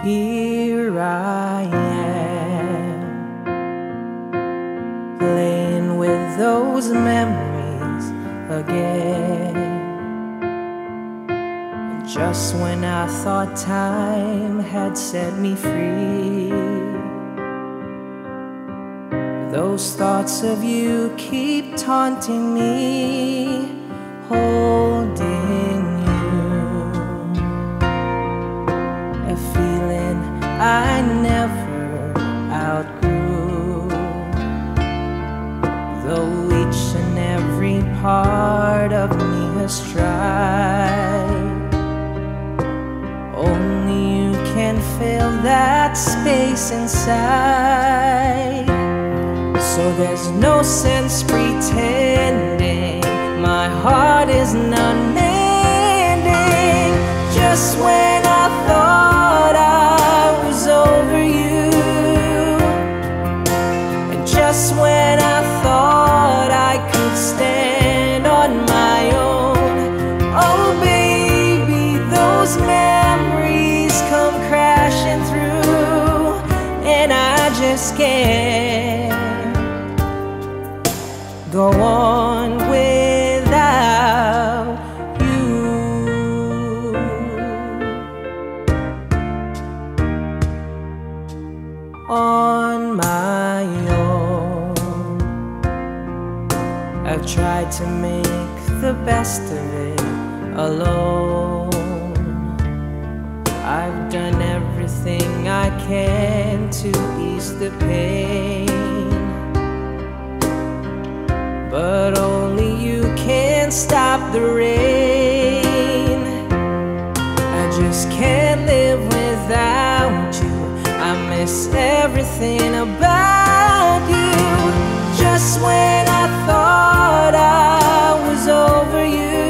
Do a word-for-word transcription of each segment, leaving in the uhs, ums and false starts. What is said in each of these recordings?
Here I am, playing with those memories again. And just when I thought time had set me free, those thoughts of you keep taunting me, holding a feeling I never outgrew. Though each and every part of me has tried, only you can fill that space inside. So there's no sense pretending my heart is unmending. Just when I thought I was over you, and just when I thought I could stand on my own, oh baby, those memories come crashing through, and I just can't go on without you. On my own, I've tried to make the best of it alone. I've done everything I can to ease the pain, but only you can stop the rain. I just can't live without you. I miss everything about you. Just when I thought I was over you,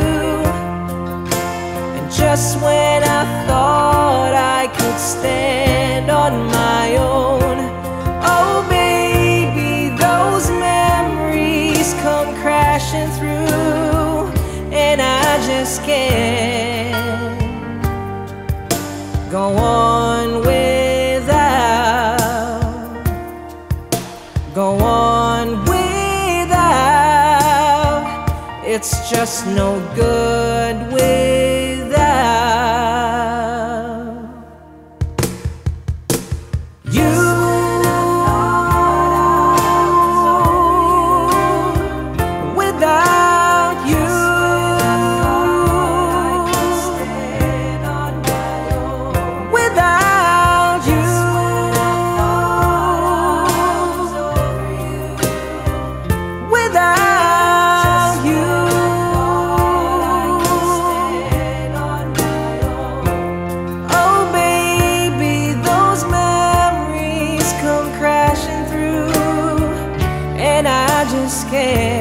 and just when I thought I could stand on my own, oh baby, those memories come crashing through, and I just can't go on without, go on without. It's just no good without you. Just can't